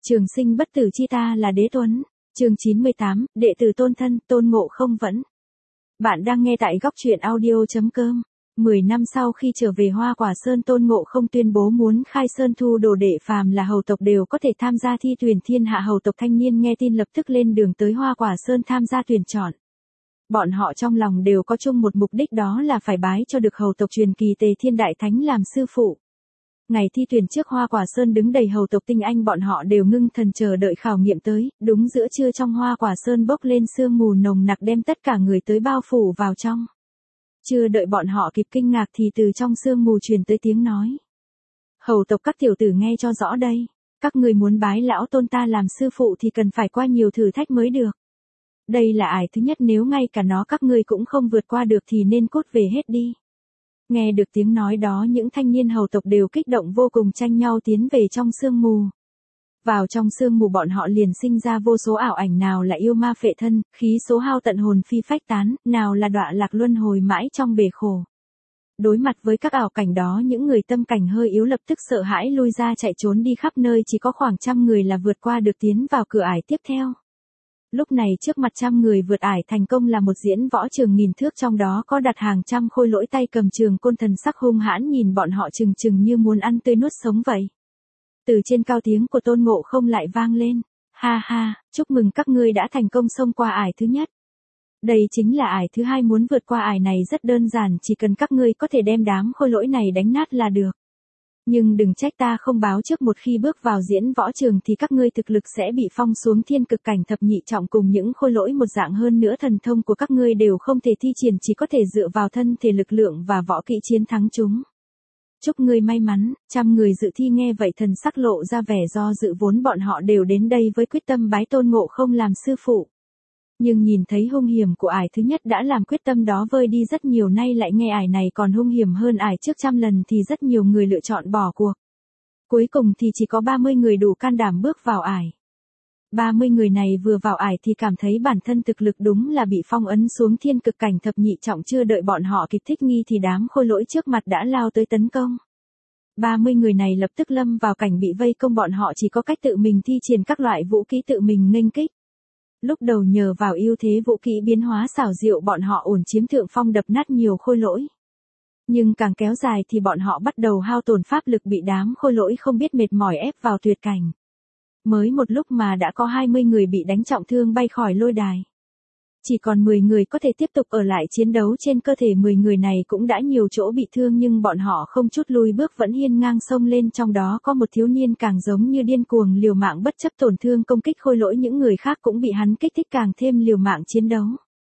Trường sinh bất tử chi ta là Đế Tuấn. Chương 98, đệ tử Tôn Thân, Tôn Ngộ Không vẫn. Bạn đang nghe tại góc truyện audio.com. 10 năm sau khi trở về Hoa Quả Sơn, Tôn Ngộ Không tuyên bố muốn khai sơn thu đồ đệ, phàm là hầu tộc đều có thể tham gia thi tuyển. Thiên hạ hầu tộc thanh niên nghe tin lập tức lên đường tới Hoa Quả Sơn tham gia tuyển chọn. Bọn họ trong lòng đều có chung một mục đích, đó là phải bái cho được hầu tộc truyền kỳ Tề Thiên Đại Thánh làm sư phụ. Ngày thi tuyển trước, Hoa Quả Sơn đứng đầy hầu tộc tinh anh, bọn họ đều ngưng thần chờ đợi khảo nghiệm tới. Đúng giữa trưa, trong Hoa Quả Sơn bốc lên sương mù nồng nặc đem tất cả người tới bao phủ vào trong. Chưa đợi bọn họ kịp kinh ngạc thì từ trong sương mù truyền tới tiếng nói. Hầu tộc các tiểu tử nghe cho rõ đây. Các người muốn bái lão Tôn ta làm sư phụ thì cần phải qua nhiều thử thách mới được. Đây là ải thứ nhất, nếu ngay cả nó các ngươi cũng không vượt qua được thì nên cút về hết đi. Nghe được tiếng nói đó, những thanh niên hầu tộc đều kích động vô cùng, tranh nhau tiến về trong sương mù. Vào trong sương mù, bọn họ liền sinh ra vô số ảo ảnh, nào là yêu ma phệ thân, khí số hao tận, hồn phi phách tán, nào là đọa lạc luân hồi mãi trong bể khổ. Đối mặt với các ảo cảnh đó, những người tâm cảnh hơi yếu lập tức sợ hãi lui ra chạy trốn đi khắp nơi, chỉ có khoảng 100 người là vượt qua được, tiến vào cửa ải tiếp theo. Lúc này trước mặt 100 người vượt ải thành công là một diễn võ trường nghìn thước, trong đó có đặt hàng trăm khôi lỗi tay cầm trường côn, thần sắc hung hãn nhìn bọn họ chừng chừng như muốn ăn tươi nuốt sống vậy. Từ trên cao tiếng của Tôn Ngộ Không lại vang lên. Ha ha, chúc mừng các ngươi đã thành công xông qua ải thứ nhất. Đây chính là ải thứ hai, muốn vượt qua ải này rất đơn giản, chỉ cần các ngươi có thể đem đám khôi lỗi này đánh nát là được. Nhưng đừng trách ta không báo trước, một khi bước vào diễn võ trường thì các ngươi thực lực sẽ bị phong xuống thiên cực cảnh thập nhị trọng, cùng những khôi lỗi một dạng, hơn nữa thần thông của các ngươi đều không thể thi triển, chỉ có thể dựa vào thân thể lực lượng và võ kỹ chiến thắng chúng. Chúc ngươi may mắn. 100 người dự thi nghe vậy thần sắc lộ ra vẻ do dự, vốn bọn họ đều đến đây với quyết tâm bái Tôn Ngộ Không làm sư phụ. Nhưng nhìn thấy hung hiểm của ải thứ nhất đã làm quyết tâm đó vơi đi rất nhiều, nay lại nghe ải này còn hung hiểm hơn ải trước 100 lần thì rất nhiều người lựa chọn bỏ cuộc. Cuối cùng thì chỉ có 30 người đủ can đảm bước vào ải. 30 người này vừa vào ải thì cảm thấy bản thân thực lực đúng là bị phong ấn xuống thiên cực cảnh thập nhị trọng, chưa đợi bọn họ kịp thích nghi thì đám khôi lỗi trước mặt đã lao tới tấn công. 30 người này lập tức lâm vào cảnh bị vây công, bọn họ chỉ có cách tự mình thi triển các loại vũ khí tự mình nghênh kích. Lúc đầu nhờ vào ưu thế vũ khí biến hóa xảo diệu, bọn họ ổn chiếm thượng phong, đập nát nhiều khôi lỗi. Nhưng càng kéo dài thì bọn họ bắt đầu hao tổn pháp lực, bị đám khôi lỗi không biết mệt mỏi ép vào tuyệt cảnh. Mới một lúc mà đã có 20 người bị đánh trọng thương bay khỏi lôi đài. Chỉ còn 10 người có thể tiếp tục ở lại chiến đấu, trên cơ thể 10 người này cũng đã nhiều chỗ bị thương, nhưng bọn họ không chút lùi bước vẫn hiên ngang xông lên, trong đó có một thiếu niên càng giống như điên cuồng liều mạng bất chấp tổn thương công kích khôi lỗi, những người khác cũng bị hắn kích thích càng thêm liều mạng chiến đấu.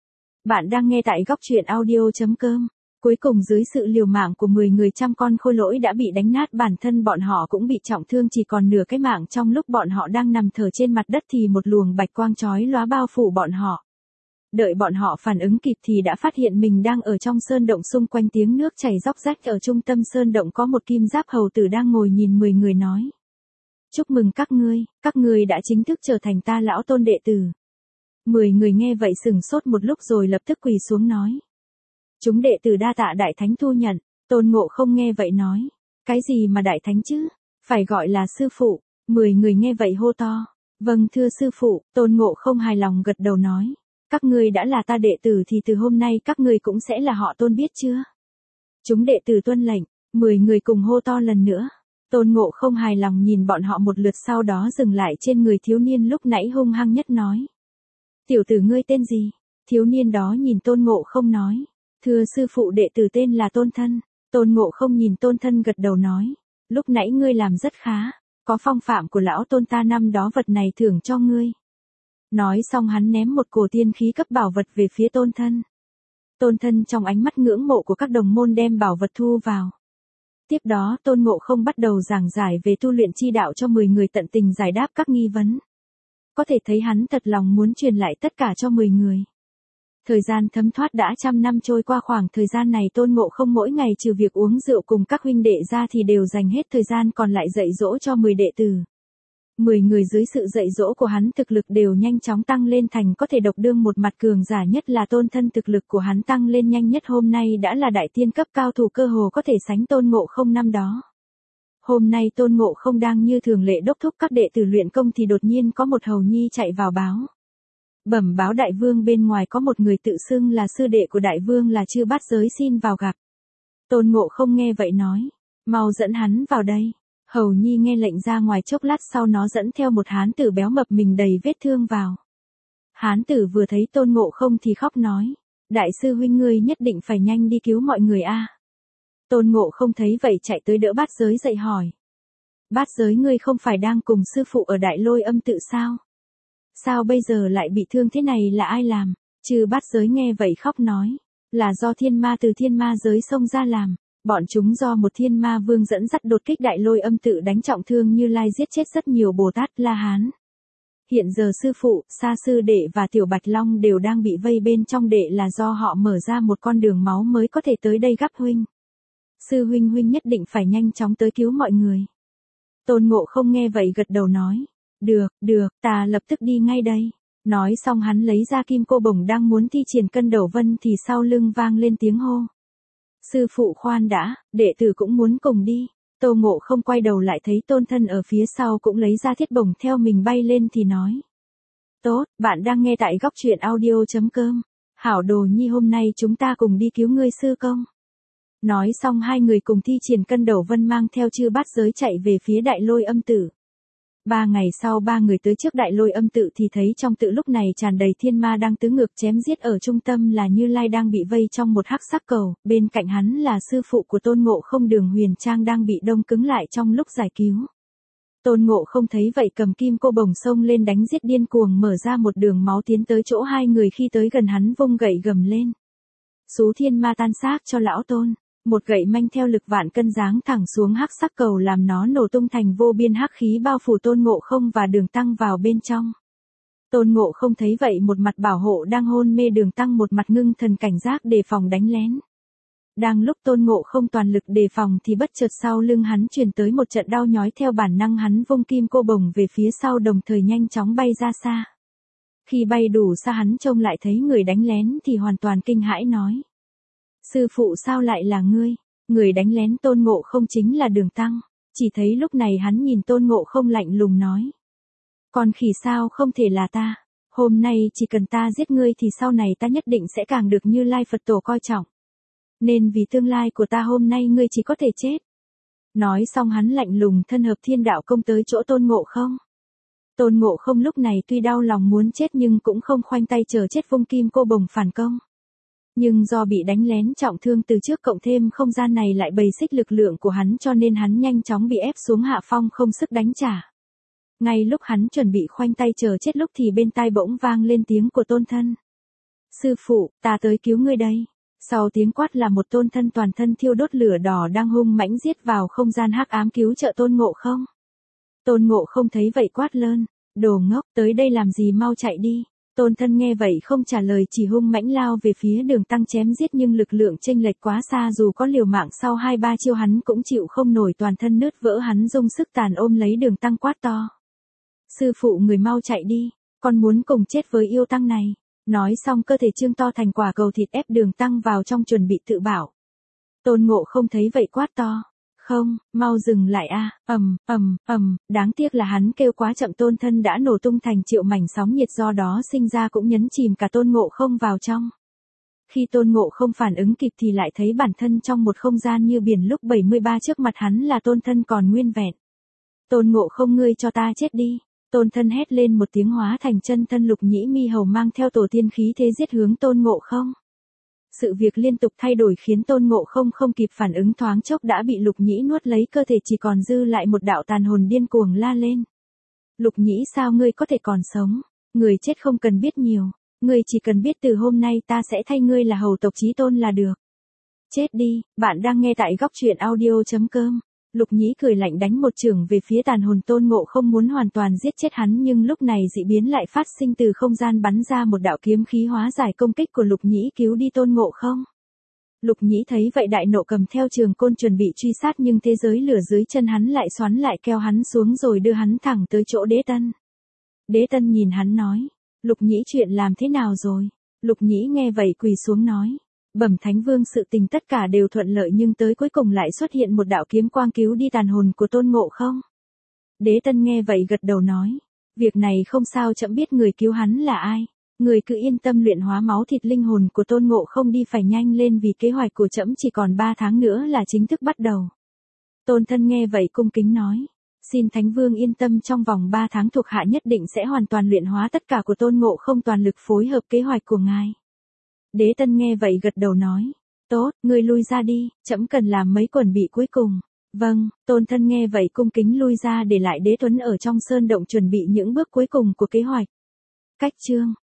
Bạn đang nghe tại góc truyện audio.com. Cuối cùng dưới sự liều mạng của 10 người, 100 con khôi lỗi đã bị đánh nát, bản thân bọn họ cũng bị trọng thương, chỉ còn nửa cái mạng. Trong lúc bọn họ đang nằm thở trên mặt đất thì một luồng bạch quang chói lóa bao phủ bọn họ. Đợi bọn họ phản ứng kịp thì đã phát hiện mình đang ở trong sơn động, xung quanh tiếng nước chảy róc rách. Ở trung tâm sơn động có một kim giáp hầu tử đang ngồi nhìn 10 người nói. Chúc mừng các ngươi đã chính thức trở thành ta lão Tôn đệ tử. 10 người nghe vậy sửng sốt một lúc rồi lập tức quỳ xuống nói. Chúng đệ tử đa tạ Đại Thánh thu nhận. Tôn Ngộ Không nghe vậy nói. Cái gì mà Đại Thánh chứ? Phải gọi là sư phụ. 10 người nghe vậy hô to. Vâng thưa sư phụ. Tôn Ngộ Không hài lòng gật đầu nói. Các ngươi đã là ta đệ tử thì từ hôm nay các ngươi cũng sẽ là họ Tôn, biết chưa? Chúng đệ tử tuân lệnh. 10 người cùng hô to lần nữa. Tôn Ngộ Không hài lòng nhìn bọn họ một lượt, sau đó dừng lại trên người thiếu niên lúc nãy hung hăng nhất nói. Tiểu tử ngươi tên gì? Thiếu niên đó nhìn Tôn Ngộ Không nói. Thưa sư phụ, đệ tử tên là Tôn Thân. Tôn Ngộ Không nhìn Tôn Thân gật đầu nói. Lúc nãy ngươi làm rất khá. Có phong phạm của lão Tôn ta năm đó, vật này thưởng cho ngươi. Nói xong hắn ném một cổ tiên khí cấp bảo vật về phía Tôn Thân. Tôn Thân trong ánh mắt ngưỡng mộ của các đồng môn đem bảo vật thu vào. Tiếp đó Tôn Ngộ Không bắt đầu giảng giải về tu luyện chi đạo cho 10 người, tận tình giải đáp các nghi vấn. Có thể thấy hắn thật lòng muốn truyền lại tất cả cho 10 người. Thời gian thấm thoát đã 100 năm trôi qua, khoảng thời gian này Tôn Ngộ Không mỗi ngày trừ việc uống rượu cùng các huynh đệ ra thì đều dành hết thời gian còn lại dạy dỗ cho 10 đệ tử. 10 người dưới sự dạy dỗ của hắn thực lực đều nhanh chóng tăng lên thành có thể độc đương một mặt, cường giả nhất là Tôn Thân, thực lực của hắn tăng lên nhanh nhất, hôm nay đã là đại tiên cấp cao thủ, cơ hồ có thể sánh Tôn Ngộ Không năm đó. Hôm nay Tôn Ngộ Không đang như thường lệ đốc thúc các đệ tử luyện công thì đột nhiên có một hầu nhi chạy vào báo. Bẩm báo đại vương bên ngoài có một người tự xưng là sư đệ của đại vương là Chư Bát Giới xin vào gặp. Tôn Ngộ Không nghe vậy nói, mau dẫn hắn vào đây. Hầu nhi nghe lệnh ra ngoài, chốc lát sau nó dẫn theo một hán tử béo mập mình đầy vết thương vào. Hán tử vừa thấy Tôn Ngộ Không thì khóc nói, đại sư huynh ngươi nhất định phải nhanh đi cứu mọi người a. Tôn Ngộ Không thấy vậy chạy tới đỡ Bát Giới dậy hỏi. Bát Giới, ngươi không phải đang cùng sư phụ ở Đại Lôi Âm tự sao? Sao bây giờ lại bị thương thế này, là ai làm? Chư Bát Giới nghe vậy khóc nói, là do thiên ma từ thiên ma giới xông ra làm. Bọn chúng do một thiên ma vương dẫn dắt đột kích Đại Lôi Âm tự, đánh trọng thương Như Lai, giết chết rất nhiều Bồ Tát La Hán. Hiện giờ sư phụ, Sa sư đệ và Tiểu Bạch Long đều đang bị vây bên trong, đệ là do họ mở ra một con đường máu mới có thể tới đây gắp huynh. Sư huynh, huynh nhất định phải nhanh chóng tới cứu mọi người. Tôn Ngộ Không nghe vậy gật đầu nói, được, ta lập tức đi ngay đây. Nói xong hắn lấy ra kim cô bổng đang muốn thi triển cân đầu vân thì sau lưng vang lên tiếng hô. Sư phụ khoan đã, đệ tử cũng muốn cùng đi. Tôn Ngộ Không quay đầu lại thấy Tôn Thân ở phía sau cũng lấy ra thiết bổng theo mình bay lên thì nói. Tốt, bạn đang nghe tại góc truyện audio.com. Hảo đồ nhi, hôm nay chúng ta cùng đi cứu ngươi sư công. Nói xong hai người cùng thi triển cân đầu vân mang theo Chư Bát Giới chạy về phía Đại Lôi Âm tự. 3 ngày sau ba người tới trước Đại Lôi Âm tự thì thấy trong tự lúc này tràn đầy thiên ma đang tứ ngược chém giết, ở trung tâm là Như Lai đang bị vây trong một hắc sắc cầu, bên cạnh hắn là sư phụ của Tôn Ngộ Không Đường Huyền Trang đang bị đông cứng lại trong lúc giải cứu. Tôn Ngộ Không thấy vậy cầm kim cô bổng xông lên đánh giết điên cuồng, mở ra một đường máu tiến tới chỗ hai người, khi tới gần hắn vung gậy gầm lên. Xú thiên ma tan xác cho lão Tôn. Một gậy manh theo lực vạn cân giáng thẳng xuống hắc sắc cầu, làm nó nổ tung thành vô biên hắc khí bao phủ Tôn Ngộ Không và Đường Tăng vào bên trong. Tôn Ngộ Không thấy vậy một mặt bảo hộ đang hôn mê Đường Tăng, một mặt ngưng thần cảnh giác đề phòng đánh lén. Đang lúc Tôn Ngộ Không toàn lực đề phòng thì bất chợt sau lưng hắn truyền tới một trận đau nhói, theo bản năng hắn vung kim cô bổng về phía sau, đồng thời nhanh chóng bay ra xa. Khi bay đủ xa hắn trông lại thấy người đánh lén thì hoàn toàn kinh hãi nói. Sư phụ, sao lại là ngươi? Người đánh lén Tôn Ngộ Không chính là Đường Tăng. Chỉ thấy lúc này hắn nhìn Tôn Ngộ Không lạnh lùng nói. Còn khỉ sao không thể là ta? Hôm nay chỉ cần ta giết ngươi thì sau này ta nhất định sẽ càng được Như Lai Phật Tổ coi trọng. Nên vì tương lai của ta hôm nay ngươi chỉ có thể chết. Nói xong hắn lạnh lùng thân hợp thiên đạo công tới chỗ Tôn Ngộ Không. Tôn Ngộ Không lúc này tuy đau lòng muốn chết nhưng cũng không khoanh tay chờ chết, vung kim cô bổng phản công. Nhưng do bị đánh lén trọng thương từ trước, cộng thêm không gian này lại bày xích lực lượng của hắn, cho nên hắn nhanh chóng bị ép xuống hạ phong, không sức đánh trả. Ngay lúc hắn chuẩn bị khoanh tay chờ chết lúc thì bên tai bỗng vang lên tiếng của Tôn Thân. Sư phụ, ta tới cứu ngươi đây. Sau tiếng quát là một Tôn Thân toàn thân thiêu đốt lửa đỏ đang hung mãnh giết vào không gian hắc ám cứu trợ Tôn Ngộ Không. Tôn Ngộ Không thấy vậy quát lớn, đồ ngốc, tới đây làm gì, mau chạy đi. Tôn Thân nghe vậy không trả lời, chỉ hung mãnh lao về phía Đường Tăng chém giết, nhưng lực lượng chênh lệch quá xa, dù có liều mạng sau 2-3 chiêu hắn cũng chịu không nổi, toàn thân nứt vỡ, hắn dùng sức tàn ôm lấy Đường Tăng quát to. Sư phụ, người mau chạy đi, con muốn cùng chết với yêu tăng này. Nói xong cơ thể trương to thành quả cầu thịt ép Đường Tăng vào trong chuẩn bị tự bảo. Tôn Ngộ Không thấy vậy quát to. Không, mau dừng lại a! Đáng tiếc là hắn kêu quá chậm, Tôn Thân đã nổ tung thành triệu mảnh sóng nhiệt, do đó sinh ra cũng nhấn chìm cả Tôn Ngộ Không vào trong. Khi Tôn Ngộ Không phản ứng kịp thì lại thấy bản thân trong một không gian như biển, lúc 73 trước mặt hắn là Tôn Thân còn nguyên vẹn. Tôn Ngộ Không, ngươi cho ta chết đi! Tôn Thân hét lên một tiếng, hóa thành chân thân Lục Nhĩ Mi Hầu, mang theo tổ tiên khí thế giết hướng Tôn Ngộ Không. Sự việc liên tục thay đổi khiến Tôn Ngộ Không không kịp phản ứng, thoáng chốc đã bị Lục Nhĩ nuốt lấy cơ thể, chỉ còn dư lại một đạo tàn hồn điên cuồng la lên. Lục Nhĩ, sao ngươi có thể còn sống? Người chết không cần biết nhiều, ngươi chỉ cần biết từ hôm nay ta sẽ thay ngươi là hầu tộc chí tôn là được. Chết đi, bạn đang nghe tại góc truyện audio.com. Lục Nhĩ cười lạnh đánh một chưởng về phía tàn hồn Tôn Ngộ Không, muốn hoàn toàn giết chết hắn, nhưng lúc này dị biến lại phát sinh, từ không gian bắn ra một đạo kiếm khí hóa giải công kích của Lục Nhĩ, cứu đi Tôn Ngộ Không. Lục Nhĩ thấy vậy đại nộ, cầm theo trường côn chuẩn bị truy sát, nhưng thế giới lửa dưới chân hắn lại xoắn lại, kéo hắn xuống rồi đưa hắn thẳng tới chỗ Đế Tân. Đế Tân nhìn hắn nói, Lục Nhĩ, chuyện làm thế nào rồi? Lục Nhĩ nghe vậy quỳ xuống nói, Bẩm Thánh Vương, sự tình tất cả đều thuận lợi nhưng tới cuối cùng lại xuất hiện một đạo kiếm quang cứu đi tàn hồn của Tôn Ngộ Không. Đế Tân nghe vậy gật đầu nói. Việc này không sao, trẫm biết người cứu hắn là ai. Người cứ yên tâm luyện hóa máu thịt linh hồn của Tôn Ngộ Không đi, phải nhanh lên vì kế hoạch của trẫm chỉ còn 3 tháng nữa là chính thức bắt đầu. Tôn Thân nghe vậy cung kính nói. Xin Thánh Vương yên tâm, trong vòng 3 tháng thuộc hạ nhất định sẽ hoàn toàn luyện hóa tất cả của Tôn Ngộ Không, toàn lực phối hợp kế hoạch của ngài. Đế Tân nghe vậy gật đầu nói. Tốt, ngươi lui ra đi, trẫm cần làm mấy chuẩn bị cuối cùng. Vâng, Tôn Thân nghe vậy cung kính lui ra để lại Đế Tuấn ở trong sơn động chuẩn bị những bước cuối cùng của kế hoạch. Cách chương